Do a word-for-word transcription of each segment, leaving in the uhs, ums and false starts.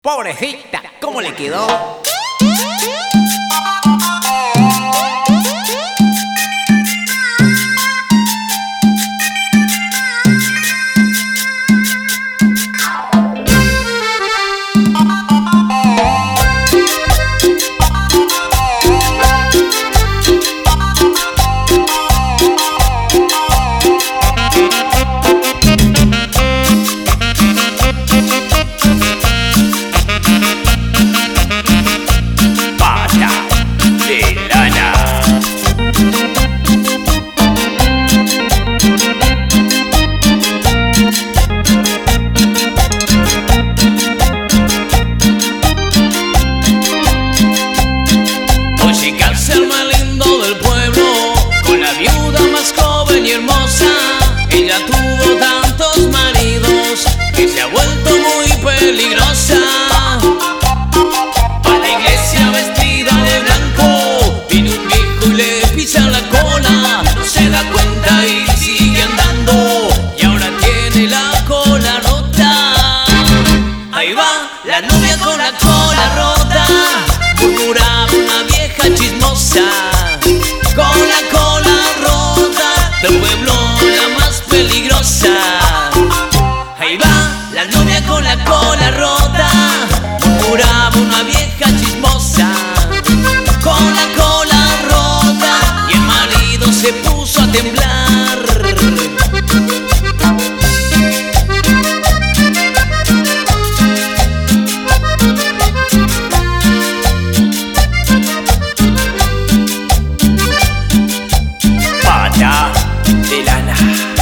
Pobrecita, ¿cómo le quedó? Ella tuvo tantos maridos que se ha vuelto muy peligrosa. A la iglesia vestida de blanco viene un viejo y le pisa la cola. No se da cuenta y sigue andando, y ahora tiene la cola rota. Ahí va la novia con la cola rota, murmuraba una vieja chismosa. Con la cola rota del pueblo peligrosa. Ahí va la novia con la cola rota, murmuraba una vieja chismosa. Con la cola rota y el marido se puso a temblar. Pata de lana.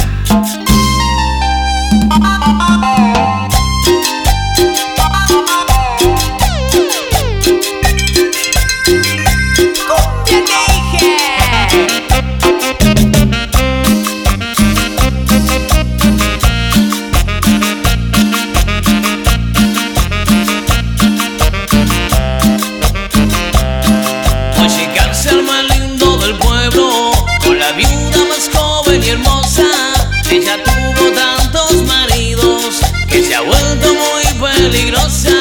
Ella tuvo tantos maridos que se ha vuelto muy peligrosa.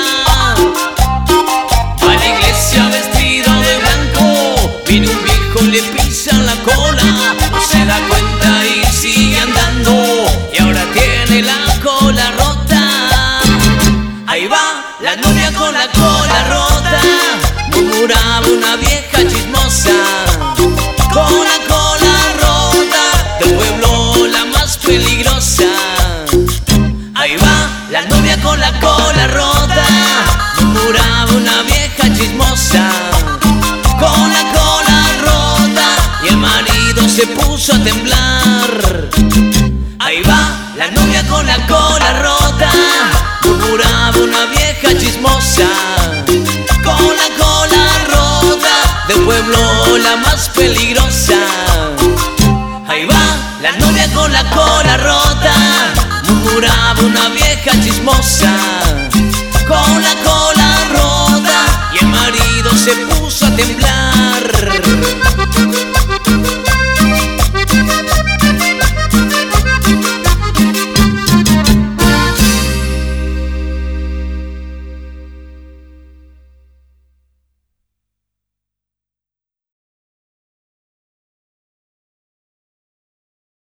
A la iglesia vestida de blanco viene un viejo y le pisa la cola. No se da cuenta y sigue andando, y ahora tiene la cola rota. Ahí va la novia con la cola rota, murmuraba una vieja chismosa. Con la cola rota del pueblo la más peligrosa. Ahí va la novia con la cola rota, murmuraba una vieja chismosa. Con la cola rota y el marido se puso a temblar. Ahí va la novia con la cola rota, murmuraba una vieja chismosa. Con la cola rota del pueblo la más peligrosa. Ahí va la novia con la cola rota, murmuraba una vieja chismosa. Con la cola rota y el marido se puso a temblar.